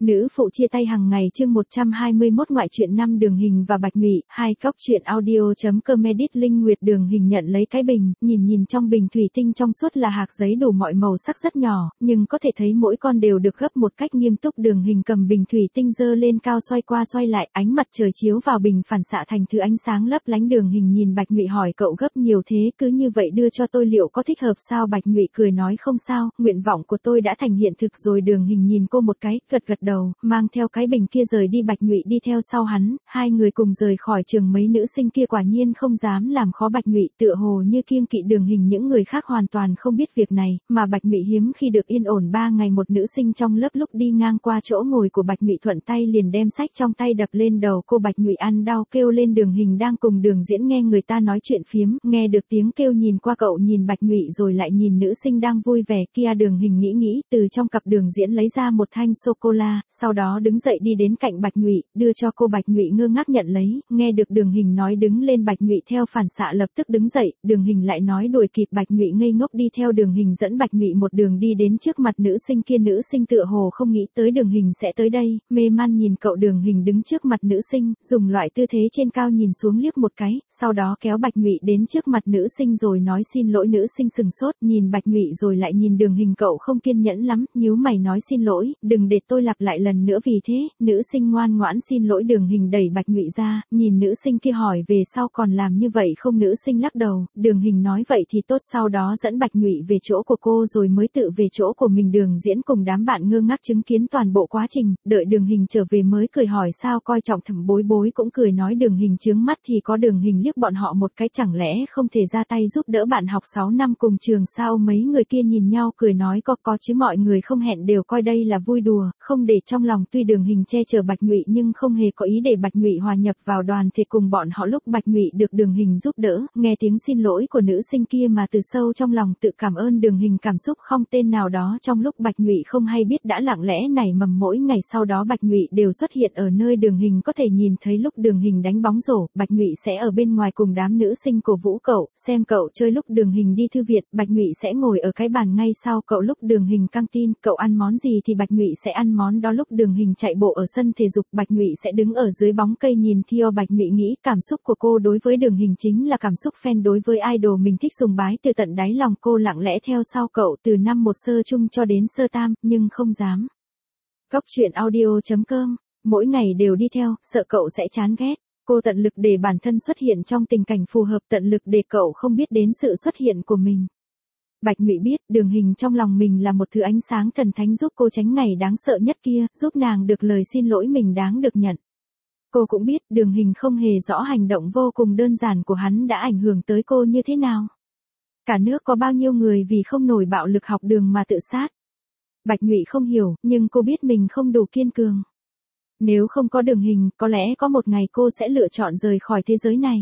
Nữ phụ chia tay hàng ngày chương 121 ngoại truyện 5 Đường Hình và Bạch Mị, 2 Cóc truyện audio.com edit Linh Nguyệt. Đường Hình nhận lấy cái bình, nhìn trong bình thủy tinh trong suốt là hạt giấy đủ mọi màu sắc rất nhỏ, nhưng có thể thấy mỗi con đều được gấp một cách nghiêm túc. Đường Hình cầm bình thủy tinh giơ lên cao xoay qua xoay lại, ánh mặt trời chiếu vào bình phản xạ thành thứ ánh sáng lấp lánh. Đường Hình nhìn Bạch Mị hỏi cậu gấp nhiều thế, cứ như vậy đưa cho tôi liệu có thích hợp sao? Bạch Mị cười nói không sao, nguyện vọng của tôi đã thành hiện thực rồi. Đường Hình nhìn cô một cái, gật đầu, mang theo cái bình kia rời đi. Bạch Mị đi theo sau hắn, hai người cùng rời khỏi trường. Mấy nữ sinh kia quả nhiên không dám làm khó Bạch Mị, tựa hồ như kiêng kỵ Đường Hình. Những người khác hoàn toàn không biết việc này, mà Bạch Mị hiếm khi được yên ổn 3 ngày. Một nữ sinh trong lớp lúc đi ngang qua chỗ ngồi của Bạch Mị thuận tay liền đem sách trong tay đập lên đầu cô. Bạch Mị ăn đau kêu lên. Đường Hình đang cùng Đường Diễn nghe người ta nói chuyện phiếm, nghe được tiếng kêu nhìn qua cậu nhìn Bạch Mị rồi lại nhìn nữ sinh đang vui vẻ kia. Đường Hình nghĩ, từ trong cặp Đường Diễn lấy ra một thanh sô cô la, sau đó đứng dậy đi đến cạnh Bạch Mị, đưa cho cô. Bạch Mị ngơ ngác nhận lấy, nghe được Đường Hình nói đứng lên, Bạch Mị theo phản xạ lập tức đứng dậy. Đường Hình lại nói đuổi kịp, Bạch Mị ngây ngốc đi theo Đường Hình dẫn Bạch Mị một đường đi đến trước mặt nữ sinh kia. Nữ sinh tựa hồ không nghĩ tới Đường Hình sẽ tới đây, mê man nhìn cậu. Đường Hình đứng trước mặt nữ sinh, dùng loại tư thế trên cao nhìn xuống liếc một cái, sau đó kéo Bạch Mị đến trước mặt nữ sinh rồi nói xin lỗi. Nữ sinh sừng sốt, nhìn Bạch Mị rồi lại nhìn Đường Hình. Cậu không kiên nhẫn lắm, nhíu mày nói xin lỗi, đừng để tôi lặp lại lần nữa. Vì thế, nữ sinh ngoan ngoãn xin lỗi. Đường Hình đẩy Bạch Mị ra, nhìn nữ sinh kia hỏi về sau còn làm như vậy không? Nữ sinh lắc đầu. Đường Hình nói vậy thì tốt, sau đó dẫn Bạch Mị về chỗ của cô rồi mới tự về chỗ của mình. Đường Diễn cùng đám bạn ngơ ngác chứng kiến toàn bộ quá trình, đợi Đường Hình trở về mới cười hỏi sao coi trọng. Thẩm Bối Bối cũng cười nói Đường Hình chướng mắt thì có. Đường Hình liếc bọn họ một cái, chẳng lẽ không thể ra tay giúp đỡ bạn học 6 năm cùng trường sao? Mấy người kia nhìn nhau cười nói có chứ, mọi người không hẹn đều coi đây là vui đùa, không để trong lòng. Tuy Đường Hình che chở Bạch Mị nhưng không hề có ý để Bạch Mị hòa nhập vào đoàn thể cùng bọn họ. Lúc Bạch Mị được Đường Hình giúp đỡ, nghe tiếng xin lỗi của nữ sinh kia mà từ sâu trong lòng tự cảm ơn Đường Hình, cảm xúc không tên nào đó trong lúc Bạch Mị không hay biết đã lặng lẽ nảy mầm. Mỗi ngày sau đó Bạch Mị đều xuất hiện ở nơi Đường Hình có thể nhìn thấy. Lúc Đường Hình đánh bóng rổ, Bạch Mị sẽ ở bên ngoài cùng đám nữ sinh cổ vũ cậu, xem cậu chơi. Lúc Đường Hình đi thư viện, Bạch Mị sẽ ngồi ở cái bàn ngay sau cậu. Lúc Đường Hình căng tin, cậu ăn món gì thì Bạch Mị sẽ ăn món đó. Lúc Đường Hình chạy bộ ở sân thể dục, Bạch Mị sẽ đứng ở dưới bóng cây nhìn theo. Bạch Mị nghĩ cảm xúc của cô đối với Đường Hình chính là cảm xúc fan đối với idol mình thích, sùng bái từ tận đáy lòng. Cô lặng lẽ theo sau cậu từ năm 1 sơ chung cho đến sơ tam, nhưng không dám. Cóc truyện audio.com, mỗi ngày đều đi theo, sợ cậu sẽ chán ghét. Cô tận lực để bản thân xuất hiện trong tình cảnh phù hợp, tận lực để cậu không biết đến sự xuất hiện của mình. Bạch Mị biết Đường Hình trong lòng mình là một thứ ánh sáng thần thánh giúp cô tránh ngày đáng sợ nhất kia, giúp nàng được lời xin lỗi mình đáng được nhận. Cô cũng biết Đường Hình không hề rõ hành động vô cùng đơn giản của hắn đã ảnh hưởng tới cô như thế nào. Cả nước có bao nhiêu người vì không nổi bạo lực học đường mà tự sát. Bạch Mị không hiểu, nhưng cô biết mình không đủ kiên cường. Nếu không có Đường Hình, có lẽ có một ngày cô sẽ lựa chọn rời khỏi thế giới này.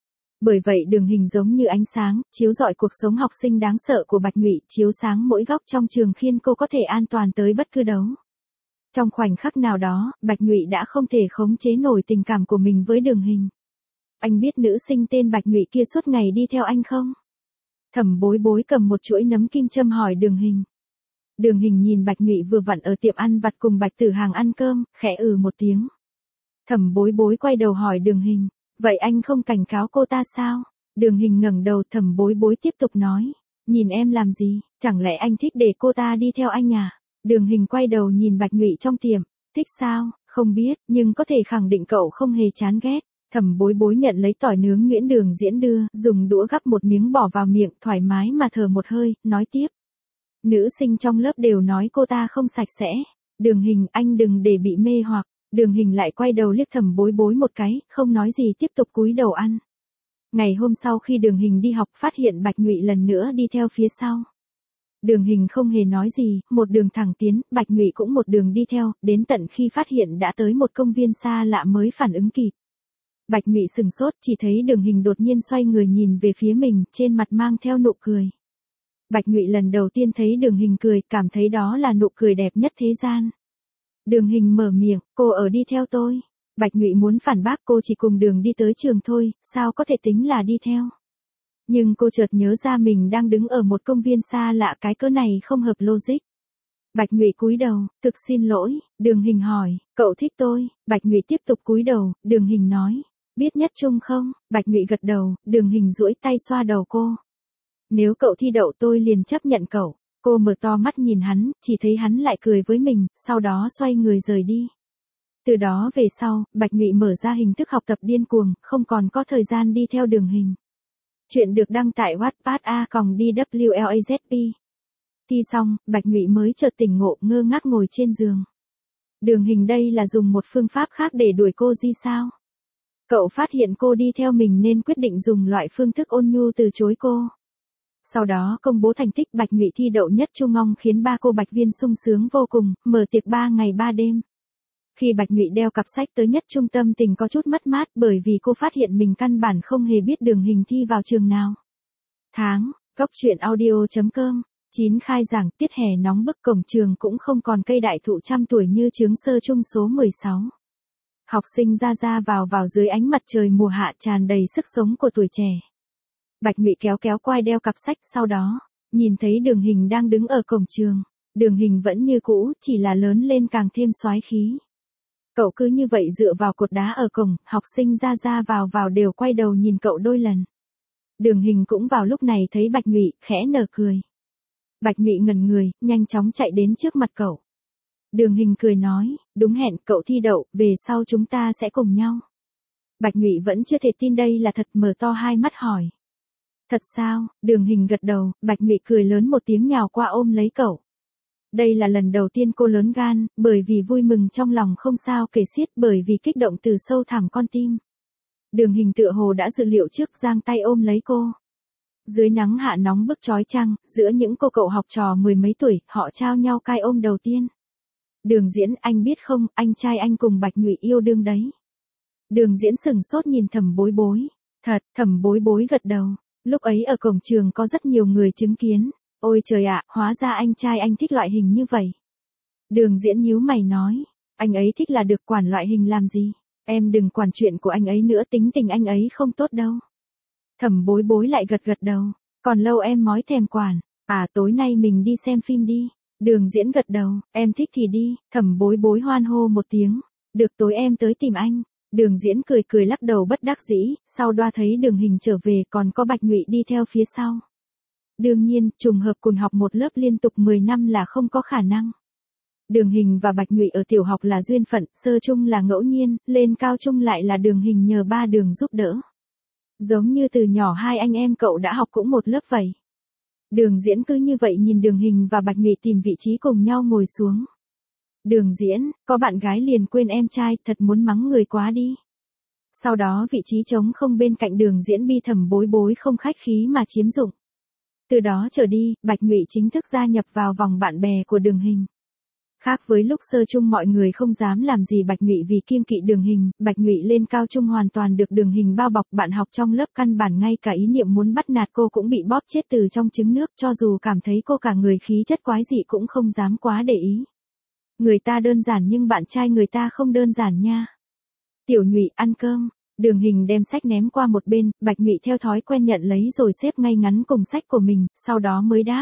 Bởi vậy Đường Hình giống như ánh sáng, chiếu rọi cuộc sống học sinh đáng sợ của Bạch Mị, chiếu sáng mỗi góc trong trường khiến cô có thể an toàn tới bất cứ đâu. Trong khoảnh khắc nào đó, Bạch Mị đã không thể khống chế nổi tình cảm của mình với Đường Hình. Anh biết nữ sinh tên Bạch Mị kia suốt ngày đi theo anh không? Thẩm Bối Bối cầm một chuỗi nấm kim châm hỏi Đường Hình. Đường Hình nhìn Bạch Mị vừa vặn ở tiệm ăn vặt cùng Bạch Tử Hàng ăn cơm, khẽ một tiếng. Thẩm Bối Bối quay đầu hỏi Đường Hình, vậy anh không cảnh cáo cô ta sao? Đường Hình ngẩng đầu. Thẩm Bối Bối tiếp tục nói, nhìn em làm gì, chẳng lẽ anh thích để cô ta đi theo anh à? Đường Hình quay đầu nhìn Bạch Mị trong tiệm, thích sao, không biết, nhưng có thể khẳng định cậu không hề chán ghét. Thẩm Bối Bối nhận lấy tỏi nướng Nguyễn Đường Diễn đưa, dùng đũa gắp một miếng bỏ vào miệng, thoải mái mà thở một hơi, nói tiếp. Nữ sinh trong lớp đều nói cô ta không sạch sẽ. Đường Hình, anh đừng để bị mê hoặc. Đường Hình lại quay đầu liếc Thẩm Bối Bối một cái, không nói gì tiếp tục cúi đầu ăn. Ngày hôm sau khi Đường Hình đi học phát hiện Bạch Mị lần nữa đi theo phía sau. Đường Hình không hề nói gì, một đường thẳng tiến, Bạch Mị cũng một đường đi theo, đến tận khi phát hiện đã tới một công viên xa lạ mới phản ứng kịp. Bạch Mị sừng sốt, chỉ thấy Đường Hình đột nhiên xoay người nhìn về phía mình, trên mặt mang theo nụ cười. Bạch Mị lần đầu tiên thấy Đường Hình cười, cảm thấy đó là nụ cười đẹp nhất thế gian. Đường Hình mở miệng, cô ở đi theo tôi. Bạch Mị muốn phản bác, cô chỉ cùng đường đi tới trường thôi, sao có thể tính là đi theo. Nhưng cô chợt nhớ ra mình đang đứng ở một công viên xa lạ, cái cớ này không hợp logic. Bạch Nhụy cúi đầu, thực xin lỗi, Đường Hình hỏi, cậu thích tôi, Bạch Nhụy tiếp tục cúi đầu, Đường Hình nói, biết nhất trung không, Bạch Nhụy gật đầu, Đường Hình duỗi tay xoa đầu cô. Nếu cậu thi đậu tôi liền chấp nhận cậu, cô mở to mắt nhìn hắn, chỉ thấy hắn lại cười với mình, sau đó xoay người rời đi. Từ đó về sau, Bạch Nhụy mở ra hình thức học tập điên cuồng, không còn có thời gian đi theo Đường Hình. Chuyện được đăng tại Wattpad a.dwlazp. Thi xong, Bạch Nhụy mới chợt tỉnh ngộ, ngơ ngác ngồi trên giường. Đường Hình đây là dùng một phương pháp khác để đuổi cô gì sao? Cậu phát hiện cô đi theo mình nên quyết định dùng loại phương thức ôn nhu từ chối cô. Sau đó công bố thành tích Bạch Nhụy thi đậu nhất trung ngong khiến ba cô Bạch Viên sung sướng vô cùng, mở tiệc 3 ngày 3 đêm. Khi Bạch Nhụy đeo cặp sách tới nhất trung tâm tình có chút mất mát bởi vì cô phát hiện mình căn bản không hề biết Đường Hình thi vào trường nào. Tháng, Góc Chuyện Audio.com 9 khai giảng tiết hè nóng bức cổng trường cũng không còn cây đại thụ trăm tuổi như chướng sơ trung số 16. Học sinh ra vào dưới ánh mặt trời mùa hạ tràn đầy sức sống của tuổi trẻ. Bạch Nhụy kéo quai đeo cặp sách sau đó, nhìn thấy Đường Hình đang đứng ở cổng trường. Đường Hình vẫn như cũ, chỉ là lớn lên càng thêm soái khí. Cậu cứ như vậy dựa vào cột đá ở cổng, học sinh ra vào đều quay đầu nhìn cậu đôi lần. Đường Hình cũng vào lúc này thấy Bạch Nhụy, khẽ nở cười. Bạch Nhụy ngẩn người, nhanh chóng chạy đến trước mặt cậu. Đường Hình cười nói, đúng hẹn, cậu thi đậu, về sau chúng ta sẽ cùng nhau. Bạch Nhụy vẫn chưa thể tin đây là thật, mở to hai mắt hỏi. Thật sao? Đường Hình gật đầu, Bạch Nhụy cười lớn một tiếng nhào qua ôm lấy cậu. Đây là lần đầu tiên cô lớn gan, bởi vì vui mừng trong lòng không sao kể xiết, bởi vì kích động từ sâu thẳm con tim. Đường Hình tựa hồ đã dự liệu trước, giang tay ôm lấy cô. Dưới nắng hạ nóng bức chói chang, giữa những cô cậu học trò mười mấy tuổi, họ trao nhau cái ôm đầu tiên. Đường Diễn, anh biết không, anh trai anh cùng Bạch Nhụy yêu đương đấy. Đường Diễn sừng sốt nhìn Thẩm Bối Bối. Thật, Thẩm Bối Bối gật đầu. Lúc ấy ở cổng trường có rất nhiều người chứng kiến. Ôi trời ạ, hóa ra anh trai anh thích loại hình như vậy. Đường Diễn nhíu mày nói, anh ấy thích là được, quản loại hình làm gì. Em đừng quản chuyện của anh ấy nữa, tính tình anh ấy không tốt đâu. Thẩm Bối Bối lại gật đầu, còn lâu em mói thèm quản. À, tối nay mình đi xem phim đi. Đường Diễn gật đầu, em thích thì đi. Thẩm Bối Bối hoan hô một tiếng, được, tối em tới tìm anh. Đường Diễn cười lắc đầu bất đắc dĩ, sau đoa thấy Đường Hình trở về, còn có Bạch Nhụy đi theo phía sau. Đương nhiên, trùng hợp cùng học một lớp liên tục 10 năm là không có khả năng. Đường Hình và Bạch Nhụy ở tiểu học là duyên phận, sơ trung là ngẫu nhiên, lên cao trung lại là Đường Hình nhờ ba Đường giúp đỡ. Giống như từ nhỏ hai anh em cậu đã học cũng một lớp vậy. Đường Diễn cứ như vậy nhìn Đường Hình và Bạch Nhụy tìm vị trí cùng nhau ngồi xuống. Đường Diễn, có bạn gái liền quên em trai, thật muốn mắng người quá đi. Sau đó vị trí trống không bên cạnh Đường Diễn bị Thẩm Bối Bối không khách khí mà chiếm dụng. Từ đó trở đi, Bạch Nhụy chính thức gia nhập vào vòng bạn bè của Đường Hình. Khác với lúc sơ trung mọi người không dám làm gì Bạch Nhụy vì kiêng kỵ Đường Hình, Bạch Nhụy lên cao trung hoàn toàn được Đường Hình bao bọc, bạn học trong lớp căn bản ngay cả ý niệm muốn bắt nạt cô cũng bị bóp chết từ trong trứng nước, cho dù cảm thấy cô cả người khí chất quái dị cũng không dám quá để ý. Người ta đơn giản nhưng bạn trai người ta không đơn giản nha. Tiểu Nhụy, ăn cơm. Đường Hình đem sách ném qua một bên, Bạch Nhụy theo thói quen nhận lấy rồi xếp ngay ngắn cùng sách của mình, sau đó mới đáp.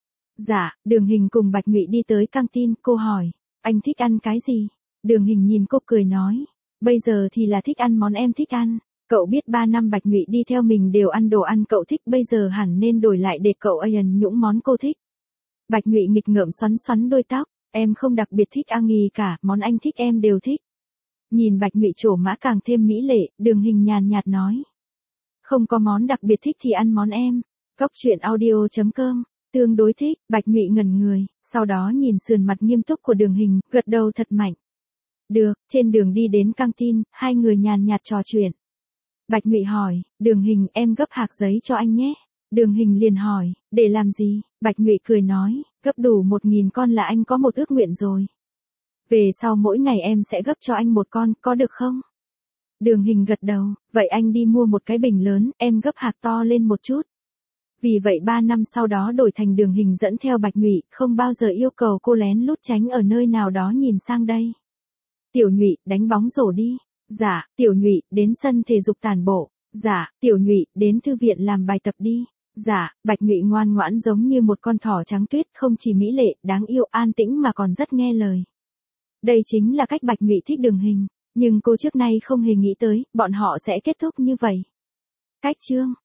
Dạ, Đường Hình cùng Bạch Nhụy đi tới căng tin, cô hỏi, anh thích ăn cái gì? Đường Hình nhìn cô cười nói, bây giờ thì là thích ăn món em thích ăn. Cậu biết 3 năm Bạch Nhụy đi theo mình đều ăn đồ ăn cậu thích, bây giờ hẳn nên đổi lại để cậu ăn những món cô thích. Bạch Nhụy nghịch ngợm xoắn đôi tóc, em không đặc biệt thích ăn gì cả, món anh thích em đều thích. Nhìn Bạch Nhụy trổ mã càng thêm mỹ lệ, Đường Hình nhàn nhạt nói. Không có món đặc biệt thích thì ăn món em. Góc Chuyện Audio.com, tương đối thích. Bạch Nhụy ngẩn người, sau đó nhìn sườn mặt nghiêm túc của Đường Hình, gật đầu thật mạnh. Được, trên đường đi đến căng tin, hai người nhàn nhạt trò chuyện. Bạch Nhụy hỏi, Đường Hình, em gấp hạc giấy cho anh nhé. Đường Hình liền hỏi, để làm gì? Bạch Nhụy cười nói, gấp đủ 1000 con là anh có một ước nguyện rồi. Về sau mỗi ngày em sẽ gấp cho anh một con, có được không? Đường Hình gật đầu, vậy anh đi mua một cái bình lớn, em gấp hạt to lên một chút. Vì vậy 3 năm sau đó đổi thành Đường Hình dẫn theo Bạch Nhụy, không bao giờ yêu cầu cô lén lút tránh ở nơi nào đó nhìn sang đây. Tiểu Nhụy, đánh bóng rổ đi. Dạ. Tiểu Nhụy, đến sân thể dục tản bộ. Dạ. Tiểu Nhụy, đến thư viện làm bài tập đi. Dạ, Bạch Ngụy ngoan ngoãn giống như một con thỏ trắng tuyết, không chỉ mỹ lệ, đáng yêu, an tĩnh mà còn rất nghe lời. Đây chính là cách Bạch Ngụy thích Đường Hình, nhưng cô trước nay không hề nghĩ tới, bọn họ sẽ kết thúc như vậy. Cách chương